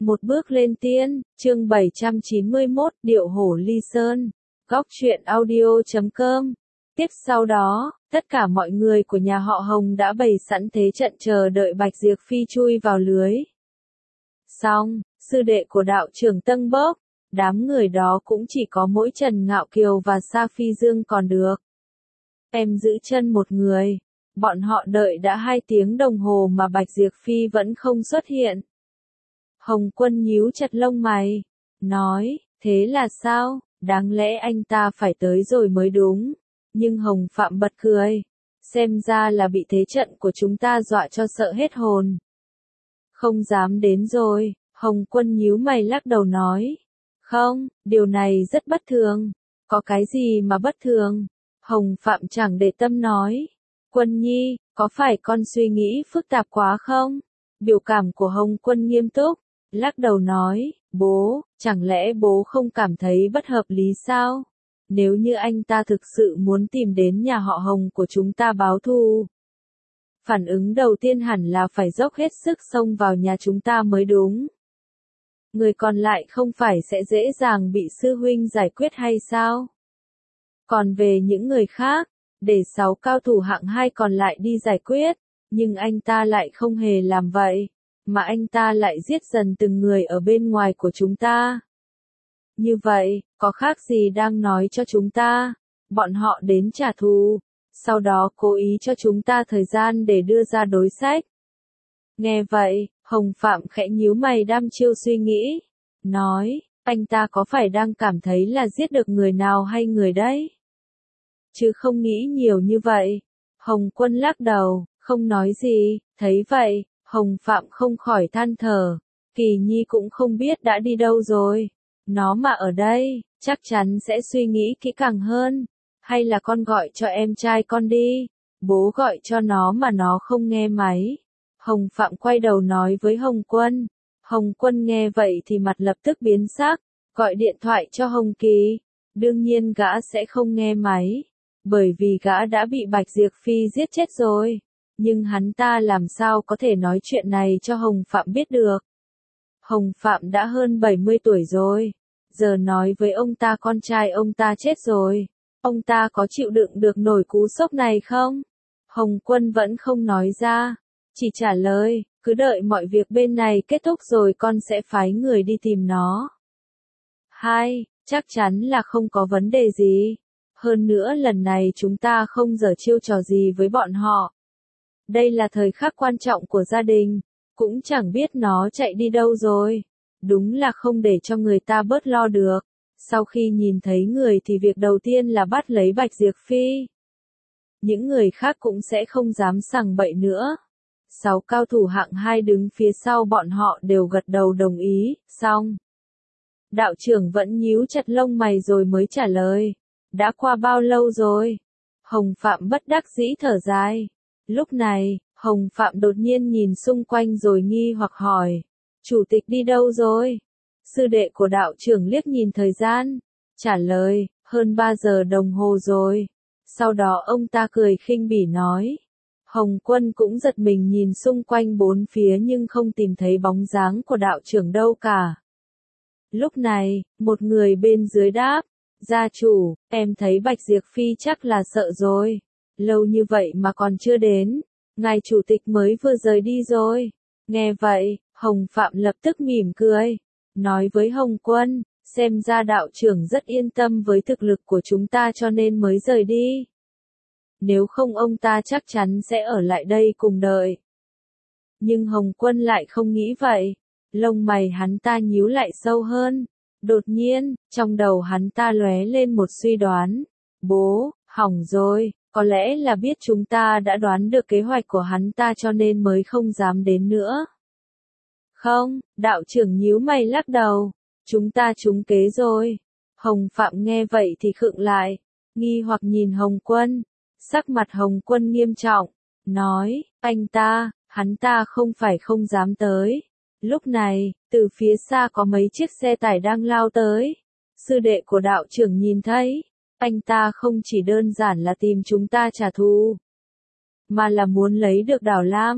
Một bước lên tiên, chương 791, Điệu hổ ly sơn. Góc truyện audio.com. Tiếp sau đó, tất cả mọi người của nhà họ Hồng đã bày sẵn thế trận chờ đợi Bạch Diệp Phi chui vào lưới. Xong, sư đệ của đạo trưởng Tân Bốc, đám người đó cũng chỉ có mỗi Trần Ngạo Kiều và Sa Phi Dương còn được. Em giữ chân một người. Bọn họ đợi đã 2 tiếng đồng hồ mà Bạch Diệp Phi vẫn không xuất hiện. Hồng Quân nhíu chặt lông mày, nói, thế là sao, đáng lẽ anh ta phải tới rồi mới đúng. Nhưng Hồng Phạm bật cười, xem ra là bị thế trận của chúng ta dọa cho sợ hết hồn. Không dám đến rồi, Hồng Quân nhíu mày lắc đầu nói. Không, điều này rất bất thường. Có cái gì mà bất thường? Hồng Phạm chẳng để tâm nói. Quân Nhi, có phải con suy nghĩ phức tạp quá không? Biểu cảm của Hồng Quân nghiêm túc, lắc đầu nói, bố, chẳng lẽ bố không cảm thấy bất hợp lý sao? Nếu như anh ta thực sự muốn tìm đến nhà họ Hồng của chúng ta báo thù, phản ứng đầu tiên hẳn là phải dốc hết sức xông vào nhà chúng ta mới đúng. Người còn lại không phải sẽ dễ dàng bị sư huynh giải quyết hay sao? Còn về những người khác, để 6 cao thủ hạng 2 còn lại đi giải quyết, nhưng anh ta lại không hề làm vậy, mà anh ta lại giết dần từng người ở bên ngoài của chúng ta. Như vậy, có khác gì đang nói cho chúng ta, bọn họ đến trả thù, sau đó cố ý cho chúng ta thời gian để đưa ra đối sách. Nghe vậy, Hồng Phạm khẽ nhíu mày đăm chiêu suy nghĩ, nói, anh ta có phải đang cảm thấy là giết được người nào hay người đấy? Chứ không nghĩ nhiều như vậy. Hồng Quân lắc đầu, không nói gì, thấy vậy, Hồng Phạm không khỏi than thở, Kỳ Nhi cũng không biết đã đi đâu rồi. Nó mà ở đây, chắc chắn sẽ suy nghĩ kỹ càng hơn. Hay là con gọi cho em trai con đi, bố gọi cho nó mà nó không nghe máy. Hồng Phạm quay đầu nói với Hồng Quân. Hồng Quân nghe vậy thì mặt lập tức biến sắc, gọi điện thoại cho Hồng Kỳ. Đương nhiên gã sẽ không nghe máy, bởi vì gã đã bị Bạch Diệp Phi giết chết rồi. Nhưng hắn ta làm sao có thể nói chuyện này cho Hồng Phạm biết được. Hồng Phạm đã hơn 70 tuổi rồi, giờ nói với ông ta con trai ông ta chết rồi, ông ta có chịu đựng được nổi cú sốc này không? Hồng Quân vẫn không nói ra, chỉ trả lời, cứ đợi mọi việc bên này kết thúc rồi con sẽ phái người đi tìm nó. Chắc chắn là không có vấn đề gì. Hơn nữa lần này chúng ta không giở chiêu trò gì với bọn họ. Đây là thời khắc quan trọng của gia đình, cũng chẳng biết nó chạy đi đâu rồi. Đúng là không để cho người ta bớt lo được. Sau khi nhìn thấy người thì việc đầu tiên là bắt lấy Bạch Diệp Phi. Những người khác cũng sẽ không dám sằng bậy nữa. 6 cao thủ hạng 2 đứng phía sau bọn họ đều gật đầu đồng ý, xong. Đạo trưởng vẫn nhíu chặt lông mày rồi mới trả lời. Đã qua bao lâu rồi? Hồng Phạm bất đắc dĩ thở dài. Lúc này, Hồng Phạm đột nhiên nhìn xung quanh rồi nghi hoặc hỏi. Chủ tịch đi đâu rồi? Sư đệ của đạo trưởng liếc nhìn thời gian. Trả lời, hơn 3 giờ đồng hồ rồi. Sau đó ông ta cười khinh bỉ nói. Hồng Quân cũng giật mình nhìn xung quanh bốn phía nhưng không tìm thấy bóng dáng của đạo trưởng đâu cả. Lúc này, một người bên dưới đáp. Gia chủ, em thấy Bạch Diệp Phi chắc là sợ rồi. Lâu như vậy mà còn chưa đến. Ngài chủ tịch mới vừa rời đi rồi. Nghe vậy, Hồng Phạm lập tức mỉm cười. Nói với Hồng Quân, xem ra đạo trưởng rất yên tâm với thực lực của chúng ta cho nên mới rời đi. Nếu không ông ta chắc chắn sẽ ở lại đây cùng đợi. Nhưng Hồng Quân lại không nghĩ vậy. Lông mày hắn ta nhíu lại sâu hơn. Đột nhiên, trong đầu hắn ta lóe lên một suy đoán. Bố, hỏng rồi, có lẽ là biết chúng ta đã đoán được kế hoạch của hắn ta cho nên mới không dám đến nữa. Không, đạo trưởng nhíu mày lắc đầu. Chúng ta trúng kế rồi. Hồng Phạm nghe vậy thì khựng lại, nghi hoặc nhìn Hồng Quân. Sắc mặt Hồng Quân nghiêm trọng, nói, hắn ta không phải không dám tới. Lúc này, từ phía xa có mấy chiếc xe tải đang lao tới. Sư đệ của đạo trưởng nhìn thấy, anh ta không chỉ đơn giản là tìm chúng ta trả thù, mà là muốn lấy được Đảo Lam.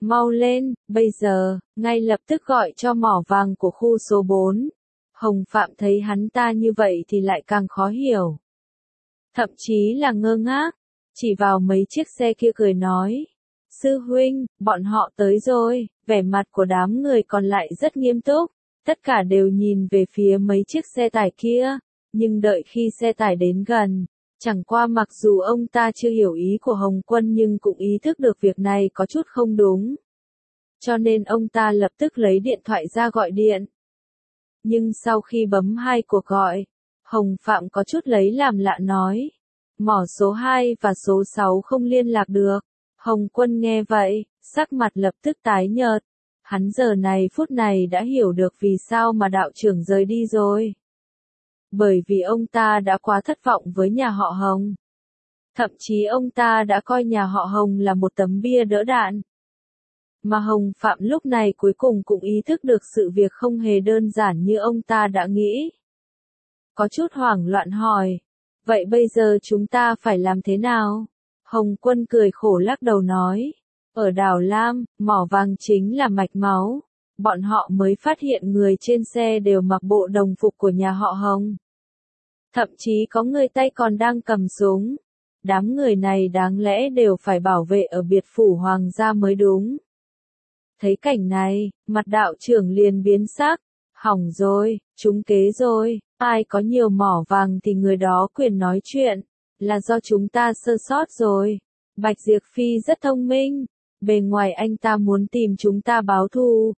Mau lên, bây giờ, ngay lập tức gọi cho mỏ vàng của khu số 4. Hồng Phạm thấy hắn ta như vậy thì lại càng khó hiểu. Thậm chí là ngơ ngác, chỉ vào mấy chiếc xe kia cười nói. Sư huynh, bọn họ tới rồi, vẻ mặt của đám người còn lại rất nghiêm túc, tất cả đều nhìn về phía mấy chiếc xe tải kia, nhưng đợi khi xe tải đến gần, chẳng qua mặc dù ông ta chưa hiểu ý của Hồng Quân nhưng cũng ý thức được việc này có chút không đúng. Cho nên ông ta lập tức lấy điện thoại ra gọi điện. Nhưng sau khi bấm 2 cuộc gọi, Hồng Phạm có chút lấy làm lạ nói. Mỏ số 2 và số 6 không liên lạc được. Hồng Quân nghe vậy, sắc mặt lập tức tái nhợt. Hắn giờ này phút này đã hiểu được vì sao mà đạo trưởng rời đi rồi. Bởi vì ông ta đã quá thất vọng với nhà họ Hồng. Thậm chí ông ta đã coi nhà họ Hồng là một tấm bia đỡ đạn. Mà Hồng Phạm lúc này cuối cùng cũng ý thức được sự việc không hề đơn giản như ông ta đã nghĩ. Có chút hoảng loạn hỏi, vậy bây giờ chúng ta phải làm thế nào? Hồng Quân cười khổ lắc đầu nói, ở đảo Lam, mỏ vàng chính là mạch máu. Bọn họ mới phát hiện người trên xe đều mặc bộ đồng phục của nhà họ Hồng. Thậm chí có người tay còn đang cầm súng. Đám người này đáng lẽ đều phải bảo vệ ở biệt phủ hoàng gia mới đúng. Thấy cảnh này, mặt đạo trưởng liền biến sắc. Hỏng rồi, trúng kế rồi, ai có nhiều mỏ vàng thì người đó quyền nói chuyện, là do chúng ta sơ sót rồi. Bạch Diệp Phi rất thông minh, bề ngoài anh ta muốn tìm chúng ta báo thù.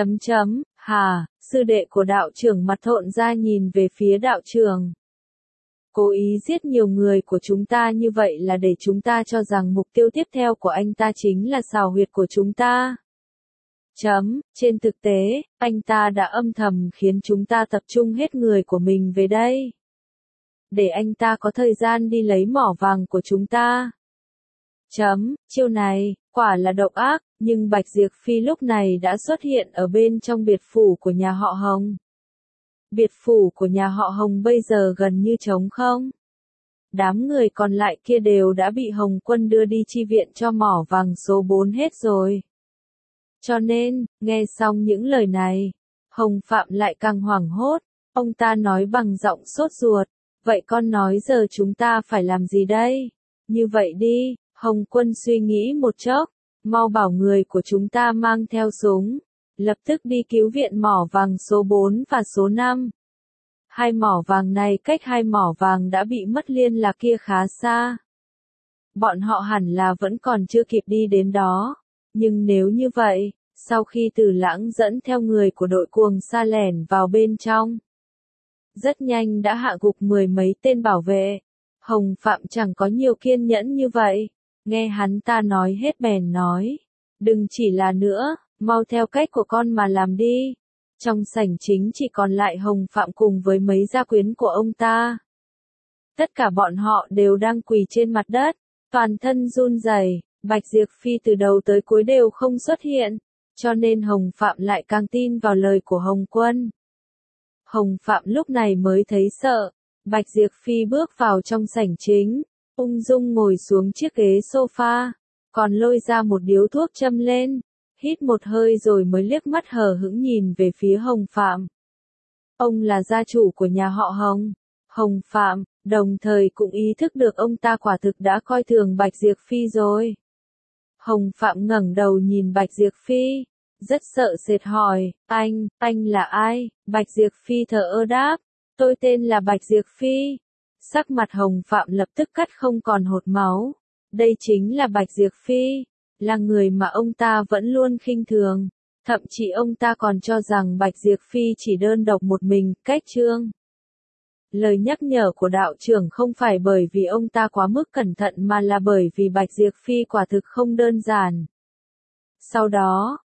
Hà, sư đệ của đạo trưởng mặt thộn ra nhìn về phía đạo trưởng. Cố ý giết nhiều người của chúng ta như vậy là để chúng ta cho rằng mục tiêu tiếp theo của anh ta chính là xào huyệt của chúng ta. Trên thực tế, anh ta đã âm thầm khiến chúng ta tập trung hết người của mình về đây. Để anh ta có thời gian đi lấy mỏ vàng của chúng ta. Chiêu này, quả là độc ác, nhưng Bạch Diệp Phi lúc này đã xuất hiện ở bên trong biệt phủ của nhà họ Hồng. Biệt phủ của nhà họ Hồng bây giờ gần như trống không. Đám người còn lại kia đều đã bị Hồng Quân đưa đi chi viện cho mỏ vàng số 4 hết rồi. Cho nên, nghe xong những lời này, Hồng Phạm lại càng hoảng hốt, ông ta nói bằng giọng sốt ruột, vậy con nói giờ chúng ta phải làm gì đây? Như vậy đi, Hồng Quân suy nghĩ một chốc, mau bảo người của chúng ta mang theo súng, lập tức đi cứu viện mỏ vàng số 4 và số 5. 2 mỏ vàng này cách 2 mỏ vàng đã bị mất liên lạc kia khá xa. Bọn họ hẳn là vẫn còn chưa kịp đi đến đó. Nhưng nếu như vậy, sau khi Từ Lãng dẫn theo người của đội cuồng sa lẻn vào bên trong, rất nhanh đã hạ gục 10 mấy tên bảo vệ. Hồng Phạm chẳng có nhiều kiên nhẫn như vậy, nghe hắn ta nói hết bèn nói, đừng chỉ là nữa, mau theo cách của con mà làm đi. Trong sảnh chính chỉ còn lại Hồng Phạm cùng với mấy gia quyến của ông ta. Tất cả bọn họ đều đang quỳ trên mặt đất, toàn thân run rẩy. Bạch Diệp Phi từ đầu tới cuối đều không xuất hiện, cho nên Hồng Phạm lại càng tin vào lời của Hồng Quân. Hồng Phạm lúc này mới thấy sợ, Bạch Diệp Phi bước vào trong sảnh chính, ung dung ngồi xuống chiếc ghế sofa, còn lôi ra một điếu thuốc châm lên, hít một hơi rồi mới liếc mắt hờ hững nhìn về phía Hồng Phạm. Ông là gia chủ của nhà họ Hồng. Hồng Phạm, đồng thời cũng ý thức được ông ta quả thực đã coi thường Bạch Diệp Phi rồi. Hồng Phạm ngẩng đầu nhìn Bạch Diệp Phi, rất sợ sệt hỏi, anh là ai? Bạch Diệp Phi thở ơ đáp, tôi tên là Bạch Diệp Phi. Sắc mặt Hồng Phạm lập tức cắt không còn hột máu. Đây chính là Bạch Diệp Phi, là người mà ông ta vẫn luôn khinh thường. Thậm chí ông ta còn cho rằng Bạch Diệp Phi chỉ đơn độc một mình, cách trương. Lời nhắc nhở của đạo trưởng không phải bởi vì ông ta quá mức cẩn thận mà là bởi vì Bạch Diệp Phi quả thực không đơn giản. Sau đó,